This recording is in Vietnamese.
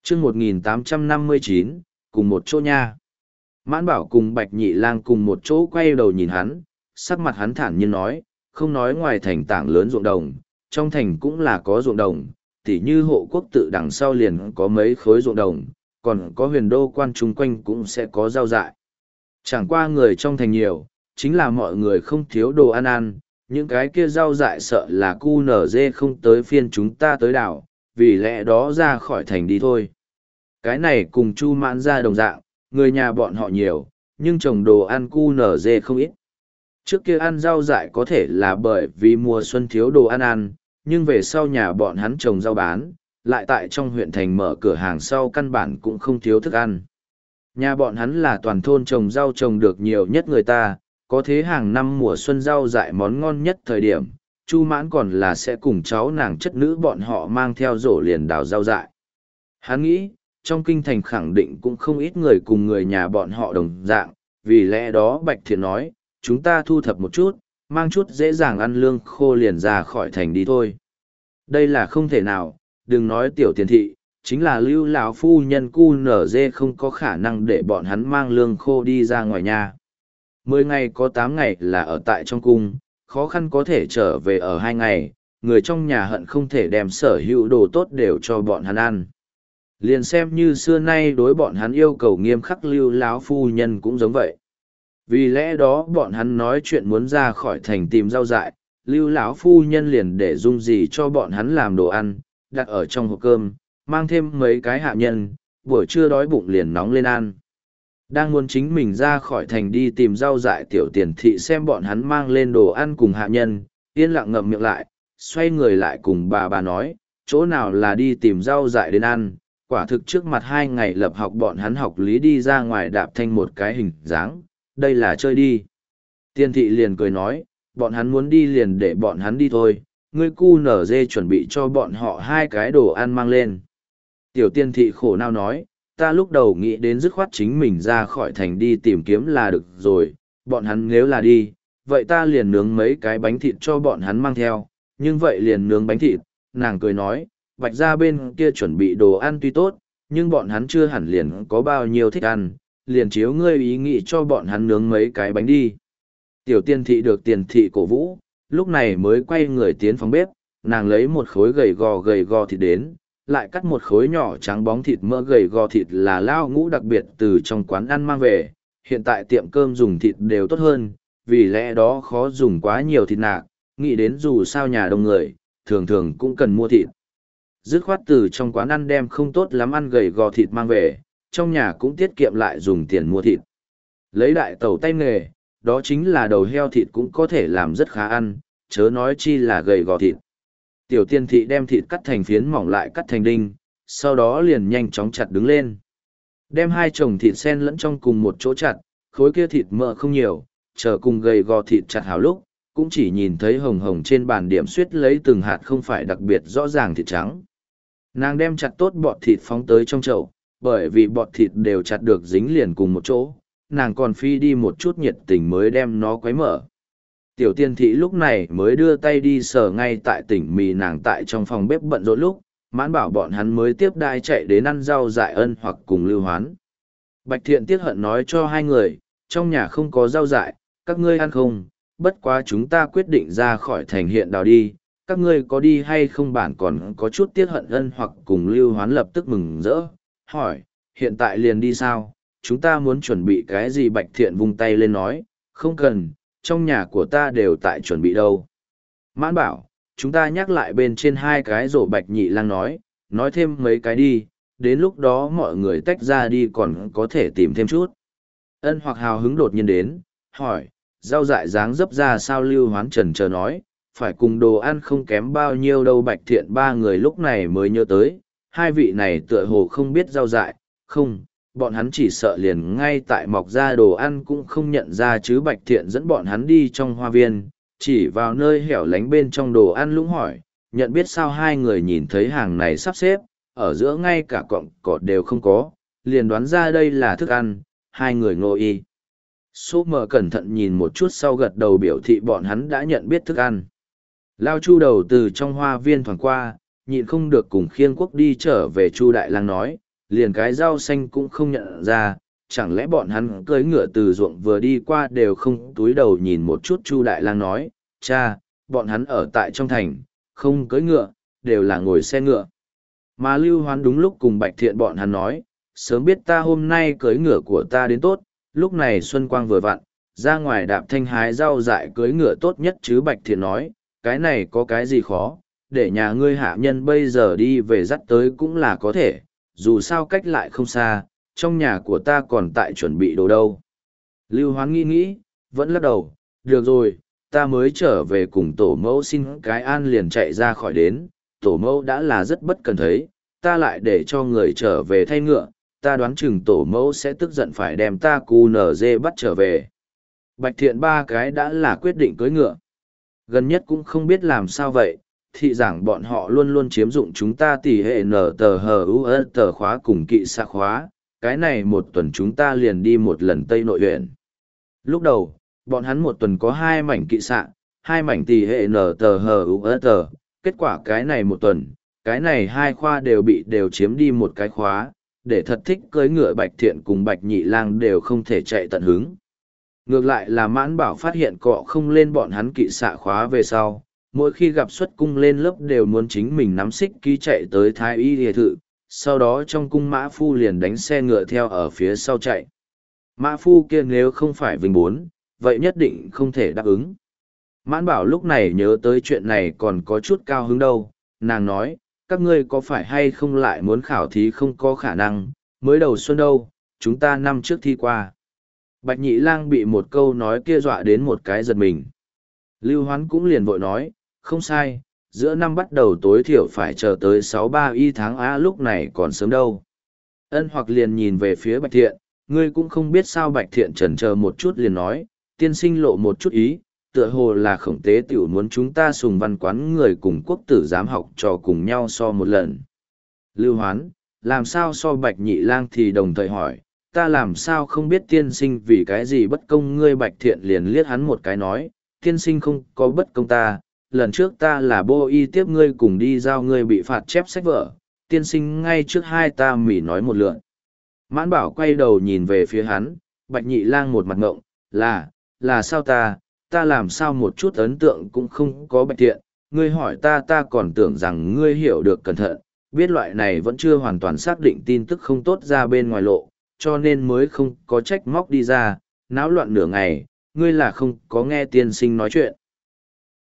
chương 1859, cùng một chỗ nha. Mãn Bảo cùng Bạch Nhị Lang cùng một chỗ quay đầu nhìn hắn, sắc mặt hắn thản nhiên nói, không nói ngoài thành tảng lớn ruộng đồng, trong thành cũng là có ruộng đồng, tỉ như Hộ Quốc tự đằng sau liền có mấy khối ruộng đồng, còn có Huyền Đô quan chung quanh cũng sẽ có rau dại. Chẳng qua người trong thành nhiều, chính là mọi người không thiếu đồ ăn ăn, những cái kia rau dại sợ là cu nở dê không tới phiên chúng ta tới đảo, vì lẽ đó ra khỏi thành đi thôi. Cái này cùng Chu Mãn ra đồng dạng, người nhà bọn họ nhiều, nhưng trồng đồ ăn cu nở dê không ít. Trước kia ăn rau dại có thể là bởi vì mùa xuân thiếu đồ ăn ăn, nhưng về sau nhà bọn hắn trồng rau bán, lại tại trong huyện thành mở cửa hàng sau căn bản cũng không thiếu thức ăn. Nhà bọn hắn là toàn thôn trồng rau trồng được nhiều nhất người ta, có thế hàng năm mùa xuân rau dại món ngon nhất thời điểm, Chu Mãn còn là sẽ cùng cháu nàng chất nữ bọn họ mang theo rổ liền đào rau dại. Hắn nghĩ, trong kinh thành khẳng định cũng không ít người cùng người nhà bọn họ đồng dạng, vì lẽ đó Bạch Thiện nói, chúng ta thu thập một chút, mang chút dễ dàng ăn lương khô liền ra khỏi thành đi thôi. Đây là không thể nào, đừng nói tiểu tiền thị, chính là Lưu lão phu nhân cu nở dê không có khả năng để bọn hắn mang lương khô đi ra ngoài nhà. 10 ngày có 8 ngày là ở tại trong cung, khó khăn có thể trở về ở 2 ngày, người trong nhà hận không thể đem sở hữu đồ tốt đều cho bọn hắn ăn. Liền xem như xưa nay đối bọn hắn yêu cầu nghiêm khắc Lưu lão phu nhân cũng giống vậy. Vì lẽ đó bọn hắn nói chuyện muốn ra khỏi thành tìm rau dại, Lưu lão phu nhân liền để dung gì cho bọn hắn làm đồ ăn, đặt ở trong hộp cơm, mang thêm mấy cái hạ nhân, buổi trưa đói bụng liền nóng lên ăn. Đang muốn chính mình ra khỏi thành đi tìm rau dại tiểu tiền thị xem bọn hắn mang lên đồ ăn cùng hạ nhân, yên lặng ngậm miệng lại, xoay người lại cùng bà nói, chỗ nào là đi tìm rau dại đến ăn, quả thực trước mặt 2 ngày lập học bọn hắn học lý đi ra ngoài đạp thanh một cái hình dáng, đây là chơi đi. Tiền thị liền cười nói, bọn hắn muốn đi liền để bọn hắn đi thôi, ngươi cu nở dê chuẩn bị cho bọn họ 2 cái đồ ăn mang lên. Tiểu tiên thị khổ não nói, ta lúc đầu nghĩ đến dứt khoát chính mình ra khỏi thành đi tìm kiếm là được rồi, bọn hắn nếu là đi, vậy ta liền nướng mấy cái bánh thịt cho bọn hắn mang theo, nhưng vậy liền nướng bánh thịt, nàng cười nói, Bạch gia bên kia chuẩn bị đồ ăn tuy tốt, nhưng bọn hắn chưa hẳn liền có bao nhiêu thích ăn, liền chiếu ngươi ý nghĩ cho bọn hắn nướng mấy cái bánh đi. Tiểu tiên thị được tiền thị cổ vũ, lúc này mới quay người tiến phòng bếp, nàng lấy một khối gầy gò thịt đến, lại cắt một khối nhỏ trắng bóng thịt mỡ gầy gò thịt là lao ngũ đặc biệt từ trong quán ăn mang về, hiện tại tiệm cơm dùng thịt đều tốt hơn, vì lẽ đó khó dùng quá nhiều thịt nạc, nghĩ đến dù sao nhà đông người, thường thường cũng cần mua thịt. Dứt khoát từ trong quán ăn đem không tốt lắm ăn gầy gò thịt mang về, trong nhà cũng tiết kiệm lại dùng tiền mua thịt. Lấy đại tẩu tay nghề, đó chính là đầu heo thịt cũng có thể làm rất khá ăn, chớ nói chi là gầy gò thịt. Tiểu tiên thị đem thịt cắt thành phiến mỏng lại cắt thành đinh, sau đó liền nhanh chóng chặt đứng lên. Đem 2 chồng thịt sen lẫn trong cùng một chỗ chặt, khối kia thịt mỡ không nhiều, chờ cùng gầy gò thịt chặt hào lúc, cũng chỉ nhìn thấy hồng hồng trên bàn điểm suyết lấy từng hạt không phải đặc biệt rõ ràng thịt trắng. Nàng đem chặt tốt bọt thịt phóng tới trong chậu, bởi vì bọt thịt đều chặt được dính liền cùng một chỗ, nàng còn phi đi một chút nhiệt tình mới đem nó quấy mở. Tiểu tiên thị lúc này mới đưa tay đi sờ ngay tại tỉnh mì nàng tại trong phòng bếp bận rộn lúc, Mãn Bảo bọn hắn mới tiếp đai chạy đến ăn rau dại Ân hoặc cùng Lưu Hoán. Bạch Thiện tiếc hận nói cho 2 người, trong nhà không có rau dại, các ngươi ăn không, bất quá chúng ta quyết định ra khỏi thành hiện đào đi, các ngươi có đi hay không bản còn có chút tiếc hận Ân hoặc cùng Lưu Hoán lập tức mừng rỡ, hỏi, hiện tại liền đi sao, chúng ta muốn chuẩn bị cái gì? Bạch Thiện vung tay lên nói, không cần, trong nhà của ta đều tại chuẩn bị đâu. Mãn Bảo, chúng ta nhắc lại bên trên 2 cái rổ. Bạch Nhị Lang nói thêm mấy cái đi, đến lúc đó mọi người tách ra đi còn có thể tìm thêm chút. Ân hoặc hào hứng đột nhiên đến, hỏi, rau dại dáng dấp ra sao? Lưu Hoán chần chờ nói, phải cùng đồ ăn không kém bao nhiêu đâu. Bạch Thiện 3 người lúc này mới nhớ tới, 2 vị này tựa hồ không biết rau dại, không, bọn hắn chỉ sợ liền ngay tại mọc ra đồ ăn cũng không nhận ra chứ. Bạch Thiện dẫn bọn hắn đi trong hoa viên, chỉ vào nơi hẻo lánh bên trong đồ ăn lũng hỏi, nhận biết sao? 2 người nhìn thấy hàng này sắp xếp, ở giữa ngay cả cọng cỏ đều không có, liền đoán ra đây là thức ăn, 2 người ngô y. Sốt mờ cẩn thận nhìn một chút sau gật đầu biểu thị bọn hắn đã nhận biết thức ăn. Lao Chu đầu từ trong hoa viên thoảng qua, nhịn không được cùng Khiêng Quốc đi trở về. Chu Đại Lang nói, liền cái rau xanh cũng không nhận ra, chẳng lẽ bọn hắn cưỡi ngựa từ ruộng vừa đi qua đều không túi đầu nhìn một chút. Chu Đại Lang nói, cha, bọn hắn ở tại trong thành, không cưỡi ngựa, đều là ngồi xe ngựa. Mà Lưu Hoán đúng lúc cùng Bạch Thiện bọn hắn nói, sớm biết ta hôm nay cưỡi ngựa của ta đến tốt, lúc này xuân quang vừa vặn, ra ngoài đạp thanh hái rau dại cưỡi ngựa tốt nhất chứ. Bạch Thiện nói, cái này có cái gì khó, để nhà ngươi hạ nhân bây giờ đi về dắt tới cũng là có thể, dù sao cách lại không xa, trong nhà của ta còn tại chuẩn bị đồ đâu. Lưu Hoán nghĩ nghĩ, vẫn lắc đầu, được rồi, ta mới trở về cùng tổ mẫu xin cái an liền chạy ra khỏi đến, tổ mẫu đã là rất bất cần thấy, ta lại để cho người trở về thay ngựa, ta đoán chừng tổ mẫu sẽ tức giận phải đem ta cu nở dê bắt trở về. Bạch Thiện ba cái đã là quyết định cưới ngựa. Gần nhất cũng không biết làm sao vậy, thị giảng bọn họ luôn luôn chiếm dụng chúng ta tỷ hệ nở tờ hờ u tờ khóa cùng kỵ xạ khóa, cái này một tuần chúng ta liền đi một lần Tây Nội huyện. Lúc đầu, bọn hắn một tuần có 2 mảnh kỵ xạ, 2 mảnh tỷ hệ nở tờ hờ u tờ, kết quả cái này một tuần, cái này 2 khoa đều chiếm đi một cái khóa, để thật thích cưới ngựa Bạch Thiện cùng Bạch Nhị Lang đều không thể chạy tận hứng. Ngược lại là Mãn Bảo phát hiện cọ không lên bọn hắn kỵ xạ khóa về sau, mỗi khi gặp xuất cung lên lớp đều muốn chính mình nắm xích ký chạy tới Thái Y Liề Thự, sau đó trong cung Mã Phu liền đánh xe ngựa theo ở phía sau chạy. Mã Phu kia nếu không phải Vinh Bốn, vậy nhất định không thể đáp ứng. Mãn Bảo lúc này nhớ tới chuyện này còn có chút cao hứng đâu, nàng nói, các ngươi có phải hay không lại muốn khảo thí không có khả năng, mới đầu xuân đâu, chúng ta năm trước thi qua. Bạch Nhị Lang bị một câu nói kia dọa đến một cái giật mình. Lưu Hoán cũng liền vội nói, không sai, giữa năm bắt đầu tối thiểu phải chờ tới 6-3 y tháng á, lúc này còn sớm đâu. Ân Hoặc liền nhìn về phía Bạch Thiện, ngươi cũng không biết sao. Bạch Thiện chần chờ một chút liền nói, tiên sinh lộ một chút ý, tựa hồ là Khổng Tế Tiểu muốn chúng ta Sùng Văn quán người cùng quốc tử giám học trò cùng nhau so một lần. Lưu Hoán, làm sao so? Bạch Nhị Lang thì đồng thời hỏi, ta làm sao không biết tiên sinh vì cái gì bất công ngươi? Bạch Thiện liền liếc hắn một cái nói, tiên sinh không có bất công ta, lần trước ta là bô y tiếp ngươi cùng đi giao ngươi bị phạt chép sách vở, tiên sinh ngay trước hai ta mỉ nói một lượn. Mãn Bảo quay đầu nhìn về phía hắn, Bạch Nhị Lang một mặt ngộng, là sao ta làm sao một chút ấn tượng cũng không có. Bạch Thiện, ngươi hỏi ta còn tưởng rằng ngươi hiểu được cẩn thận, biết loại này vẫn chưa hoàn toàn xác định tin tức không tốt ra bên ngoài lộ, cho nên mới không có trách móc đi ra, náo loạn nửa ngày, ngươi là không có nghe tiên sinh nói chuyện.